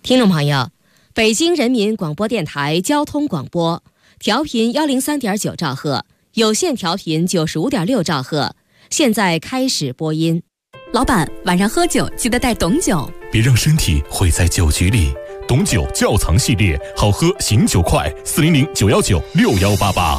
听众朋友，北京人民广播电台交通广播，调频103.9兆赫，有线调频95.6兆赫，现在开始播音。 老板，晚上喝酒记得带董酒， 别让身体毁在酒局里。董酒窖藏系列，好喝醒酒快，400-919-6188。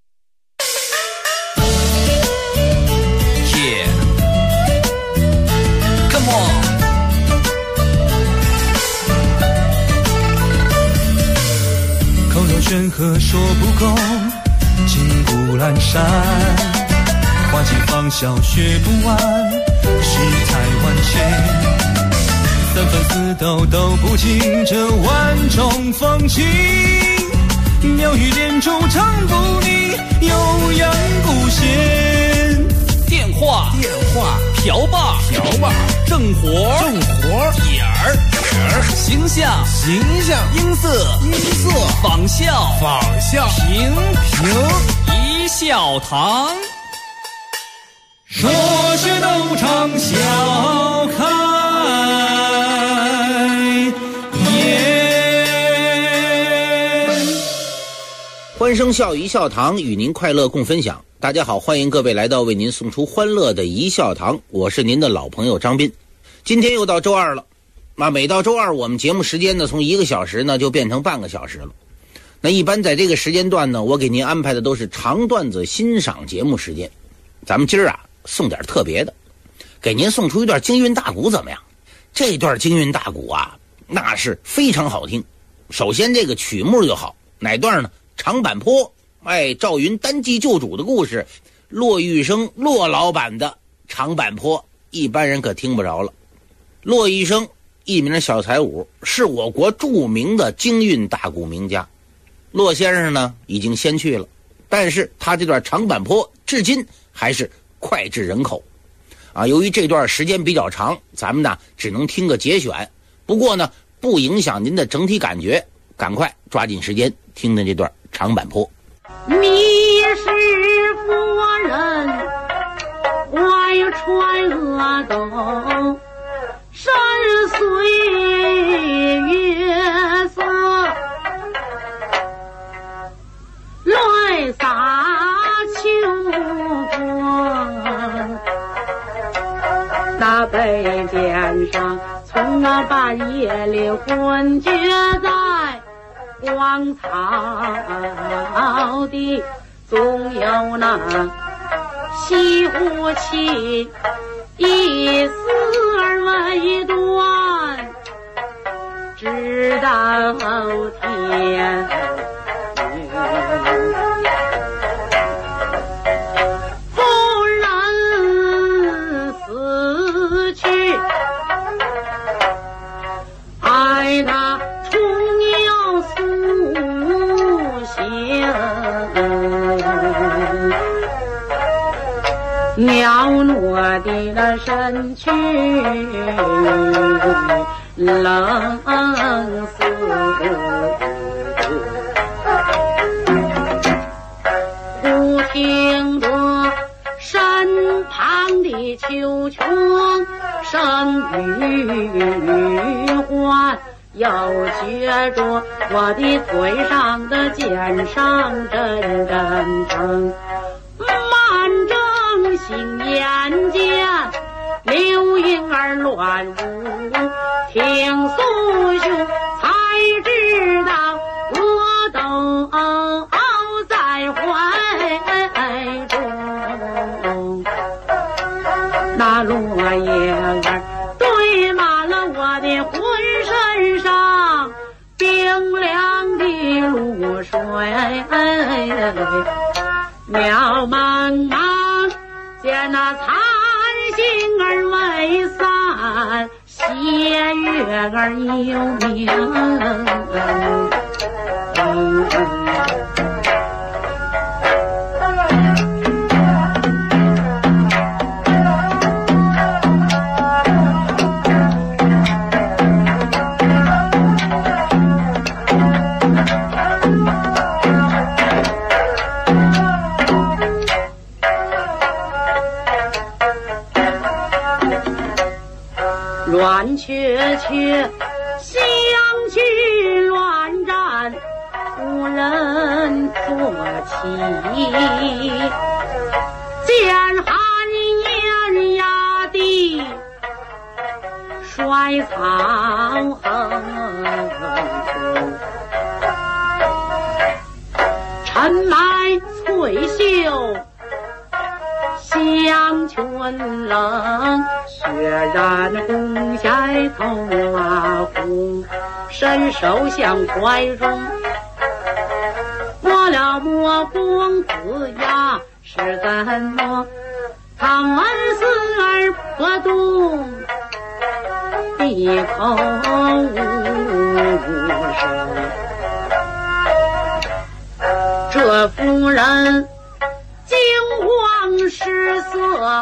口若悬河说不够，金谷阑珊，花季芳笑学不完，世态万千，三分四斗斗不尽这万种风情，妙语连珠唱不腻，悠扬不闲。 电话瓢把正活点儿形象音色仿效平一笑堂， 说学逗唱笑开颜。 欢声笑语一笑堂，与您快乐共分享。大家好，欢迎各位来到为您送出欢乐的一笑堂，我是您的老朋友张斌。今天又到周二了，每到周二我们节目时间呢，从1个小时呢就变成半个小时了。那一般在这个时间段呢，我给您安排的都是长段子欣赏节目时间。咱们今儿送点特别的，给您送出一段京韵大鼓怎么样？这段京韵大鼓那是非常好听。首先这个曲目就好，哪段呢？长坂坡，赵云单骑救主的故事，骆玉生骆老板的长坂坡，一般人可听不着了。骆玉生艺名小才武，是我国著名的京韵大鼓名家。骆先生呢已经先去了，但是他这段长坂坡至今还是脍炙人口由于这段时间比较长，咱们呢只能听个节选，不过呢不影响您的整体感觉，赶快抓紧时间听听这段长坂坡。 你是佛人外传阿斗，山岁月色乱洒秋风，那北肩上从半夜里昏厥在荒草地，总有那西湖气一丝而未断，直到天夫人死去，爱他重要苏醒，袅娜的那身躯冷死，忽听着身旁的秋琼声语唤，又觉着我的腿上的肩上阵阵疼，慢睁醒眼间流莺儿乱舞，听诉兄才知道我都在怀中。那落叶儿堆满了我的浑身上冰凉的露水，渺茫茫见那残星儿未散，斜月儿幽冥。乱雀雀相夫人坐骑，见寒烟压地衰草横空，尘埋翠袖香群冷，血染红腮头啊红，身手像怀中。我了莫公子呀，是怎么唐恩寺而不动，闭口无声。这夫人惊慌失色，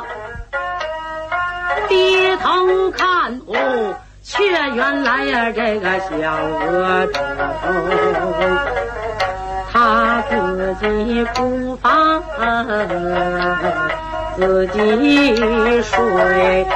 低头看却原来呀这个小额头，他自己不放自己睡，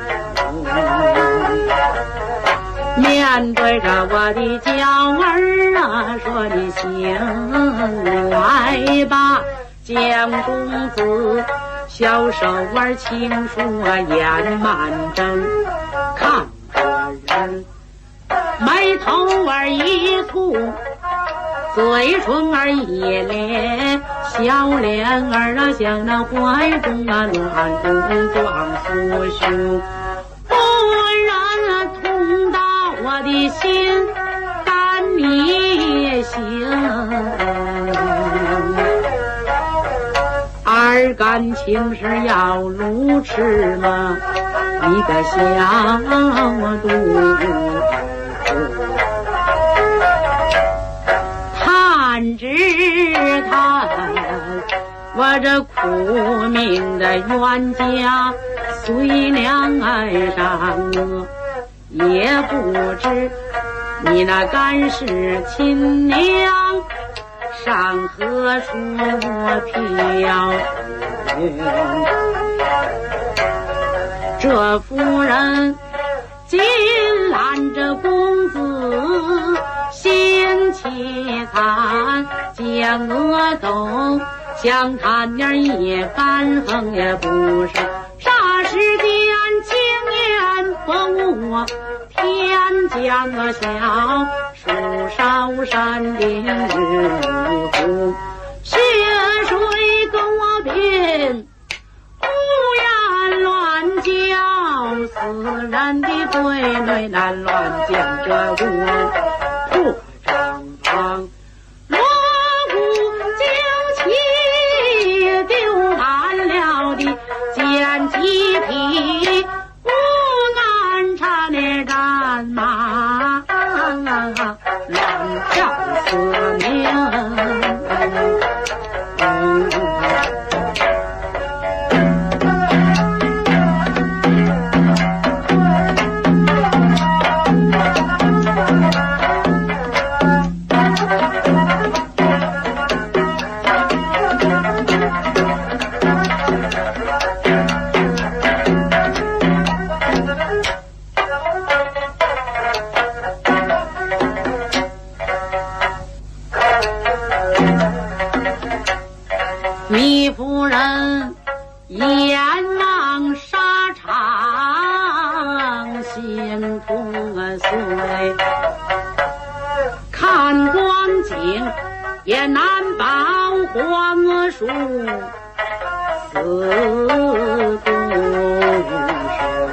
面对着我的娇儿啊，说你醒来吧，见公子小手儿轻说眼满睁，看这人眉头儿一蹙，嘴唇儿一咧，小脸儿啊像那怀中啊乱宫撞酥胸，忽然痛到我的心肝你行，儿感情是要如此吗？你个小肚叹只叹我这苦命的冤家，随娘爱上我，也不知你那干是亲娘上何处飘远。这夫人紧拦着公子心凄惨，见额头像贪念一番横也不是，霎时间青烟风我天降了小，树梢山顶日红，血水跟我拼，忽然乱叫死人的嘴内难乱讲着我破帐篷，锣鼓酒器丢满了的捡鸡皮，不难差那战马乱跳死命。糜夫人眼望沙场，心痛碎，看光景也难保皇叔死公生，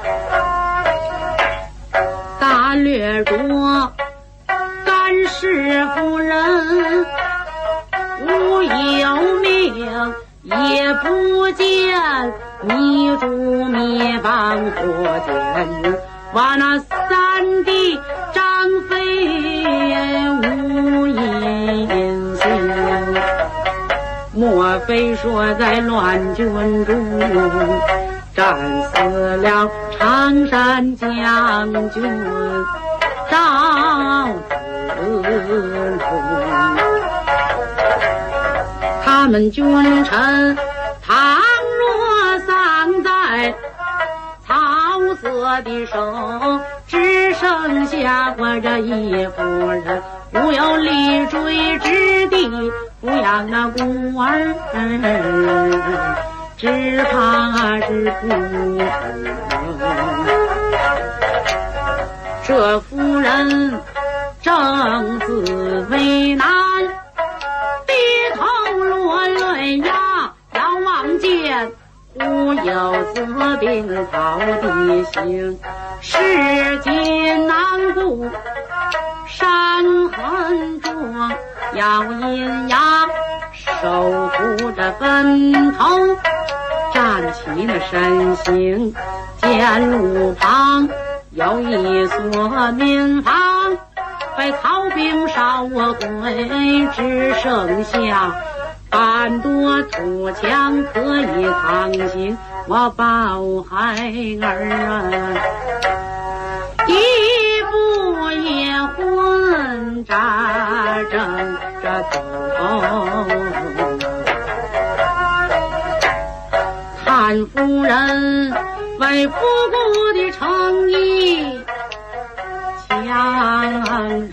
大略着干氏夫人无有命，也不见你主灭亡火箭，哇那三弟张飞无音信，莫非说在乱军中战死了常山将军赵子龙？他们君臣倘若丧在草色的手，只剩下我这一夫人， 无有立锥之地，抚养那孤儿，只怕是不这夫人正自为难，低头落泪呀，遥望见忽有自病草地行，世间难顾山痕着，要阴阳守护着坟头，站起那身形，见路旁有一所民房，被草兵烧毁，只剩下半垛土墙可以藏行。我抱孩儿一步也混扎正着走，看夫人为夫顾的诚意，强忍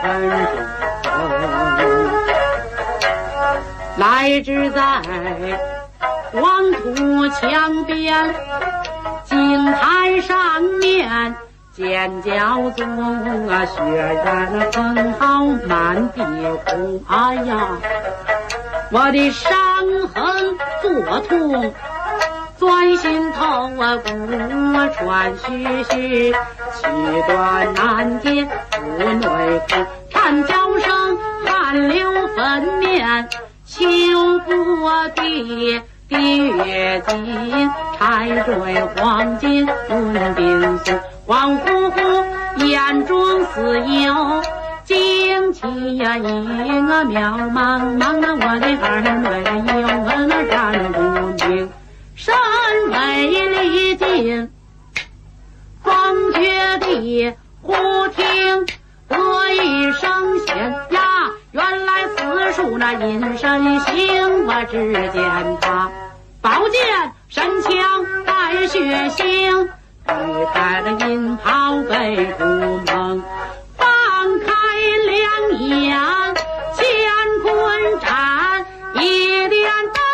来至在黄土墙边，井台上面尖叫中血染分毫满地红。哎呀，我的伤痕作痛钻心头骨喘吁吁，气短难解腹内苦，颤叫声汗流粉面，秋波地地月金，柴坠黄金论冰松，恍惚惚眼中似有惊奇呀，一个渺茫茫我的儿女有战不明，身为历尽风绝地，忽听得一声响呀，原来此处那隐身行，我只见他宝剑神枪带血腥，离开了银袍被屠蒙，放开两眼乾坤斩，一点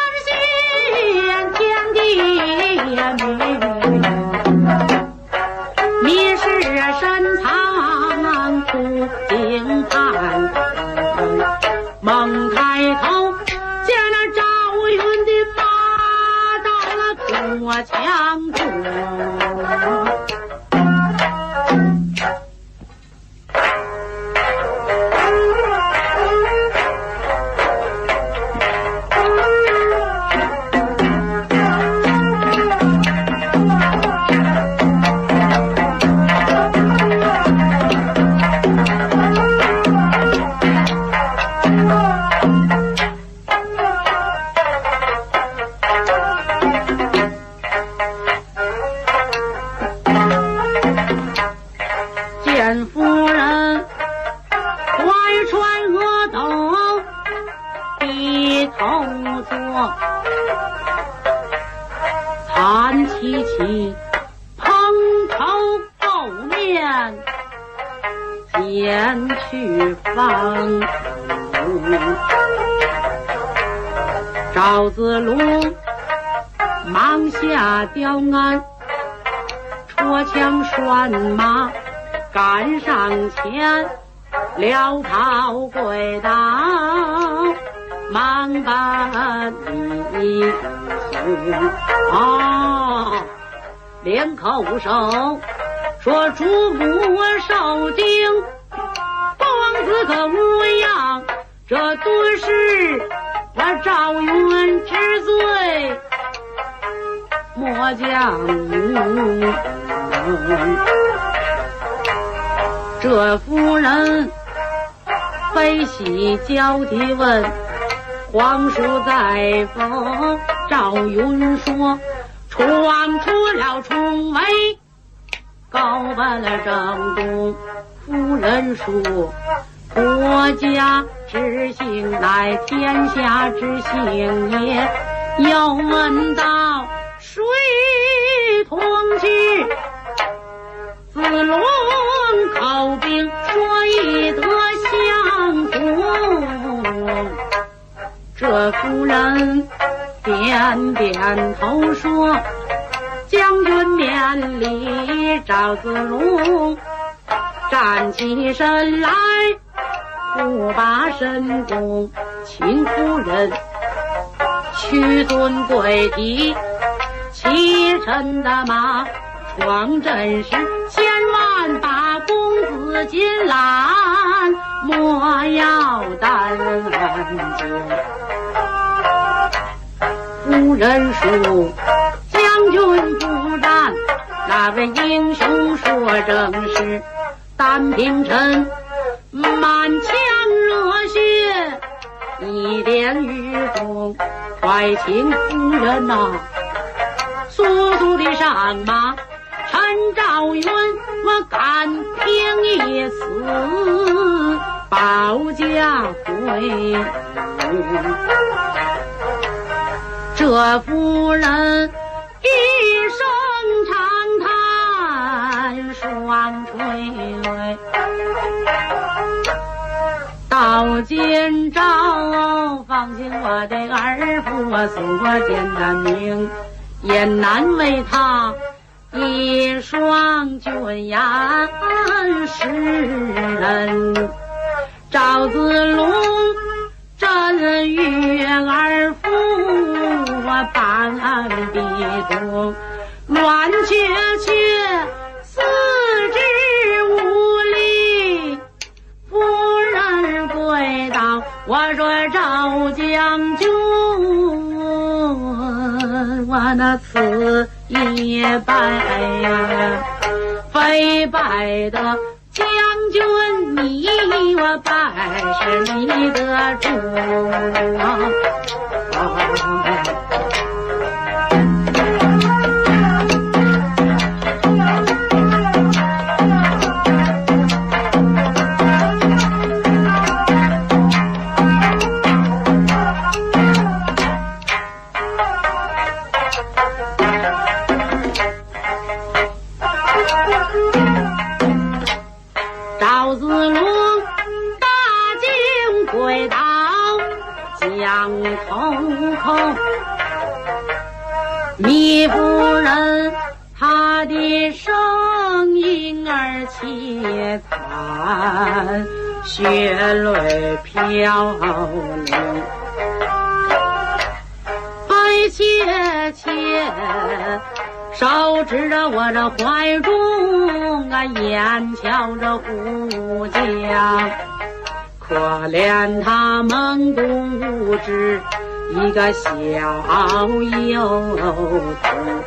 灯现天地迷失深藏苦境盼，猛抬头见那赵云的马到了土墙中，见夫人怀揣额斗低头坐，惨戚戚蓬头垢面剪去方赵子龙忙下雕鞍，戳枪拴马赶上前，撩袍跪倒，忙把礼连口手说主母受惊，公子可无恙，这顿时我赵云之罪莫将无。这夫人悲喜交替问，皇叔在否？赵云说闯出了重围，告奔了正宫。夫人说国家之幸乃天下之幸也，要问到谁同知？子龙口兵说一得下这夫人点点头说：“将军免礼。”赵子龙站起身来，不把身宫，请夫人屈尊跪地，启程的马闯阵时，千万把公子金兰莫要担惊。夫人说：“将军不战，那位英雄说正是。单凭臣满腔热血，一点与众，快请夫人呐，速速地上马。陈赵云，我敢凭一死保家归。”这夫人一声长叹，双垂泪。到今朝，放心我的儿妇，我所见的命，也难为他一双俊颜世人。赵子龙真与儿妇半壁咚，乱雀雀四肢无力。夫人跪道：“我说赵将军，我那此一拜呀，非拜的将军你，我拜是你的主啊。”赵子龙大惊跪倒，将头叩。糜夫人她的声音儿凄惨，血泪飘零。白切切手指着我这怀中啊，眼瞧着胡将，可怜他蒙公无知，一个小幼童。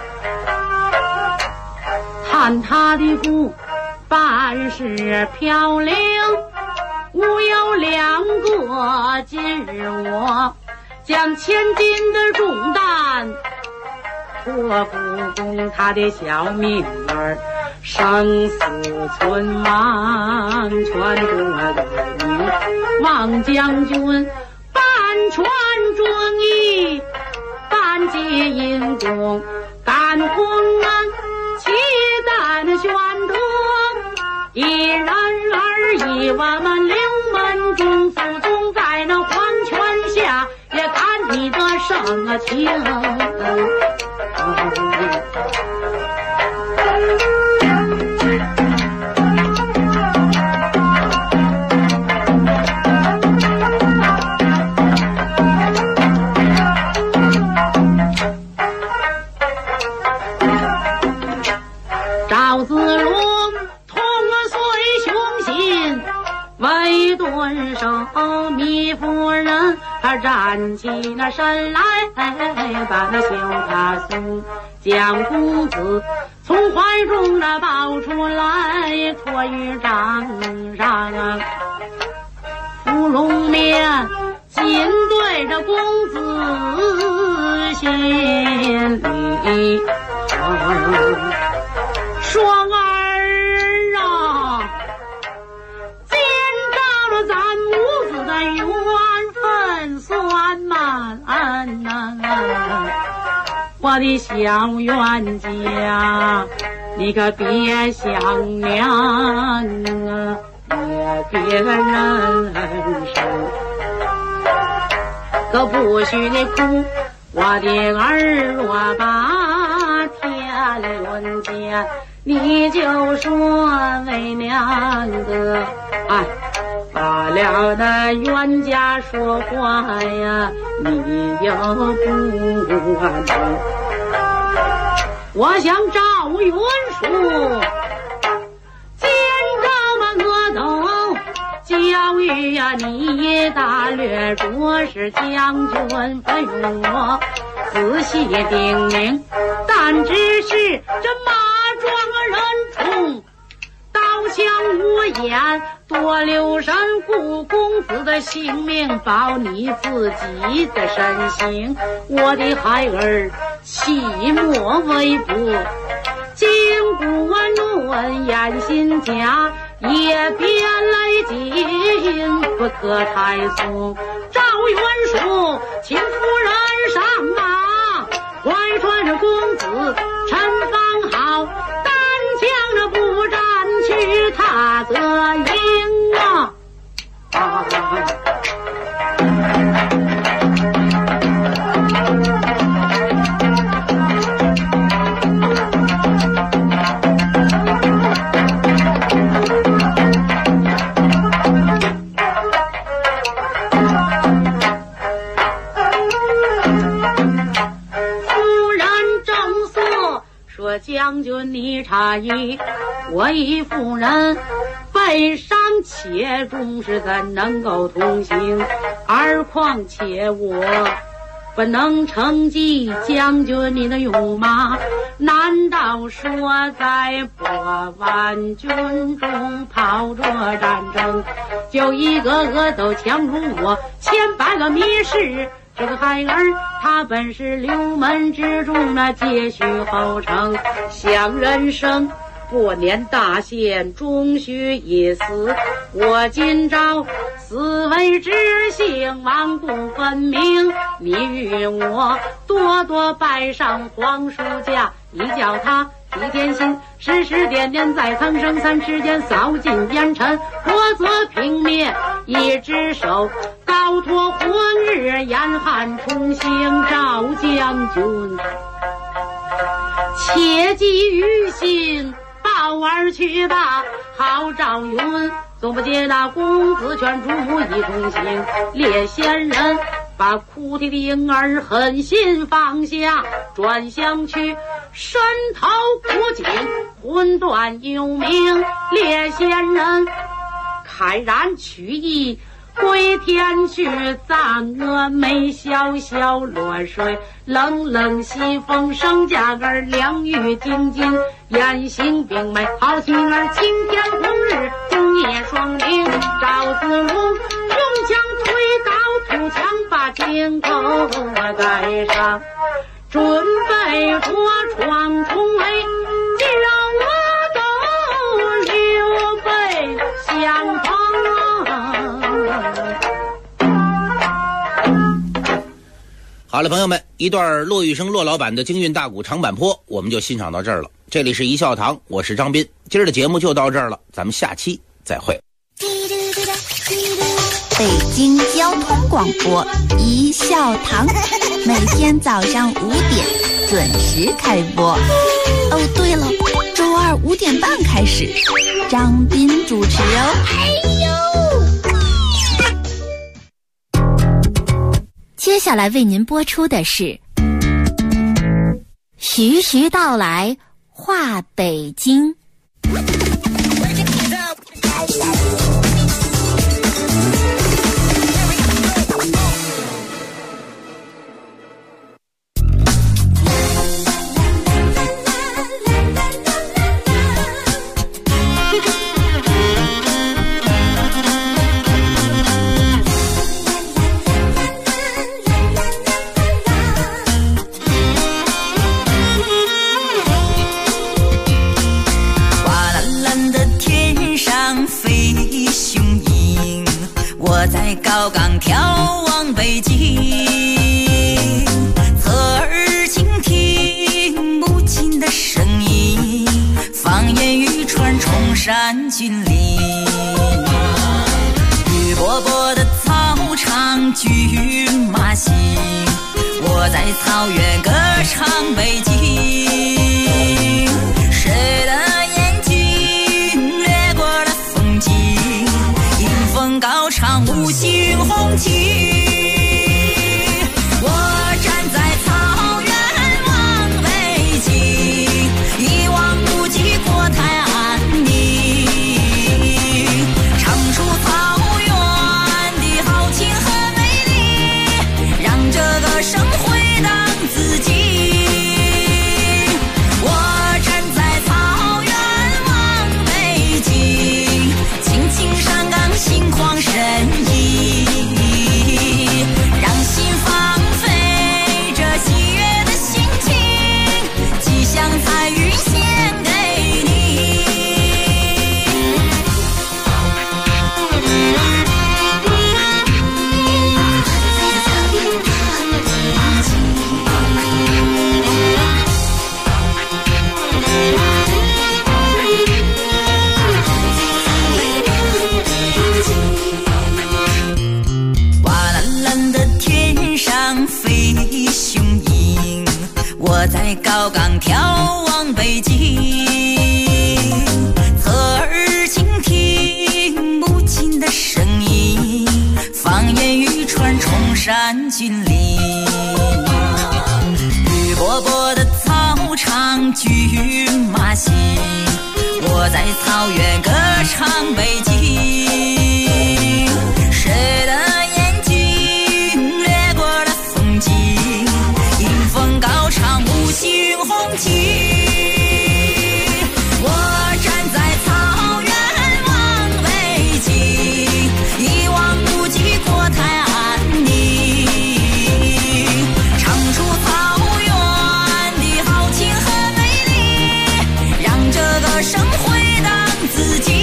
看他的骨办事飘零，无有两个今日我将千斤的重担托付供他的小命儿，生死存亡全托在你。望将军半传忠义，半结阴功，干红恩，气胆宣德，一人而已。我们刘门中父宗在那黄泉下，也看你的盛情。赵子龙同随雄心为顿首，糜夫人她站起那身来，把那袖他松，将公子从怀中那抱出来，托于掌上。芙蓉面紧对着公子心里双儿啊，见到了咱母子的缘分算满我的小冤家，你可别想娘啊，也别认生。 可不许你哭。我的儿若把天论见，你就说为娘个罢了那冤家说话呀，你就不安生。我想赵云书见着嘛我都教育呀你大略，若是将军不用我仔细叮咛，但只是这马庄人冲刀枪无眼，夺留神顾公子的性命，保你自己的身形。我的孩儿弃莫为不，经古文论言心家，也别来进，不可太松。赵元书请夫人上马，怀揣着公子陈方好，单枪着不战去他则赢啊！将军你诧异，我一妇人悲伤且重是怎能够同行？而况且我不能承继将军你的勇马，难道说在百万军中跑着战争，就一个个都抢入我千百个密室？这个孩儿他本是六门之中那接续后成，想人生过年大限终须一死，我今朝死为知性顽固分明，你与我多多拜上皇叔家，你叫他提天心，时时点点在苍生三世间扫尽烟尘，我则平灭一只手，高托昏日严寒重行。赵将军切记于心，报而去吧。好赵云总不见那公子劝主母一同行，列仙人把哭啼的婴儿狠心放下，转向去伸头苦颈，魂断幽冥。列仙人慨然取意，归天去，赞峨眉潇潇落水，冷冷西风生甲儿，两玉晶晶，眼行并美，好情儿晴天红日，红叶双明。赵子龙用枪推倒土墙，把井口盖上，准备着闯重围，让我都刘备相逢。 好了，朋友们，一段骆玉生骆老板的京韵大鼓长坂坡我们就欣赏到这儿了。这里是一笑堂，我是张斌，今儿的节目就到这儿了，咱们下期再会。 北京交通广播一笑堂，每天早上5点准时开播。哦，对了，周二5点半开始，张斌主持哦。接下来为您播出的是徐徐道来话北京。 在高岗眺望北京，侧耳倾听母亲的声音，放眼欲穿崇山峻岭。绿波波的草场，骏马行， 草原歌唱北京，谁的眼睛掠过了风景，迎风高唱五星红旗。我站在草原望北京，一望无际国泰安宁，唱出草原的豪情和美丽，让这个生回荡自己。我站在草原望北京，青青山岗心旷神怡，让心放飞这喜悦的心情，吉祥彩云献给你。哇蓝蓝的天上飞雄鹰，我在高岗眺望北京，侧耳倾听母亲的声音，放眼欲穿崇山峻岭，绿波波的草场骏马行，我在草原歌唱北京，谁的眼睛掠过了风景，迎风高唱五星红旗。我站在草原望北京，一望无际国泰安宁，唱出草原的豪情和美丽，让这个生回荡自己。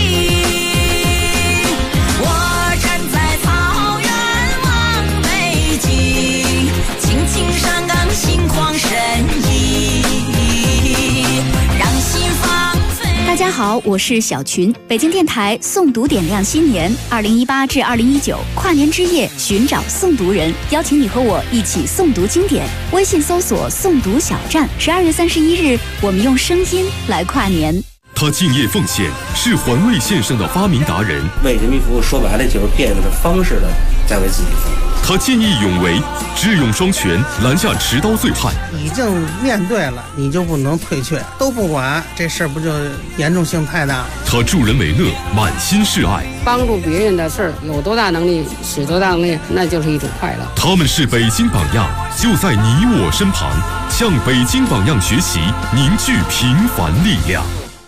我站在草原望北京，青青山岗心旷神怡，让心放飞。 大家好，我是小群。北京电台诵读点亮新年，2018至2019跨年之夜，寻找诵读人，邀请你和我一起诵读经典。微信搜索“诵读小站”，12月31日，我们用声音来跨年。 他敬业奉献，是环卫线上的发明达人。 为人民服务，说白了就是变着方式的在为自己服务。 他见义勇为，智勇双全，拦下持刀醉汉。 已经面对了，你就不能退却，都不管，这事儿不就严重性太大？ 他助人为乐，满心是爱。 帮助别人的事儿，有多大能力使多大能力，那就是一种快乐。 他们是北京榜样，就在你我身旁，向北京榜样学习，凝聚平凡力量。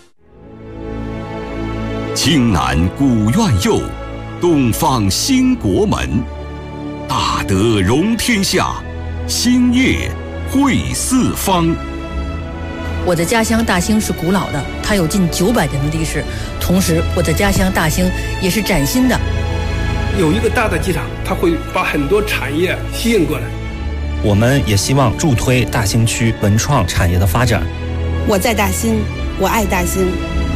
青南古院右，东方兴国门。大德容天下，兴业惠四方。 我的家乡大兴是古老的，它有近900年的历史。同时，我的家乡大兴也是崭新的。 有一个大的机场，它会把很多产业吸引过来。 我们也希望助推大兴区文创产业的发展。 我在大兴，我爱大兴。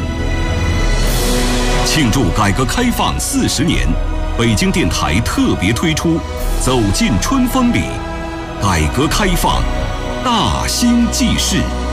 庆祝改革开放40年，北京电台特别推出《走进春风里》，改革开放大兴记事。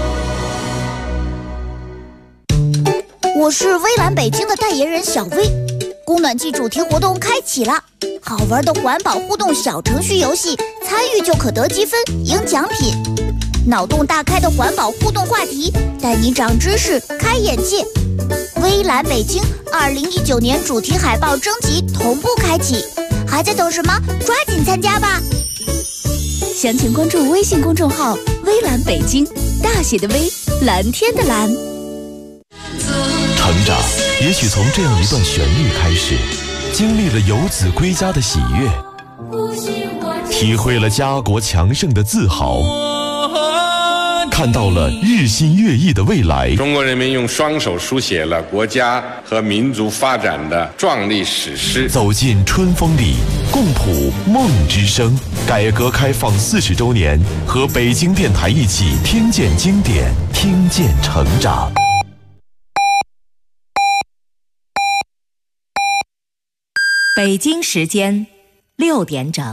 我是微蓝北京的代言人小薇，供暖季主题活动开启了，好玩的环保互动小程序游戏，参与就可得积分赢奖品。脑洞大开的环保互动话题，带你长知识开眼界。微蓝北京2019年主题海报征集同步开启，还在等什么？抓紧参加吧！ 详情关注微信公众号“微蓝北京”，大写的微，蓝天的蓝。 成长也许从这样一段旋律开始，经历了游子归家的喜悦，体会了家国强盛的自豪，看到了日新月异的未来。 中国人民用双手书写了国家和民族发展的壮丽史诗。 走进春风里，共谱梦之声。改革开放40周年，和北京电台一起听见经典，听见成长。 北京时间6点整。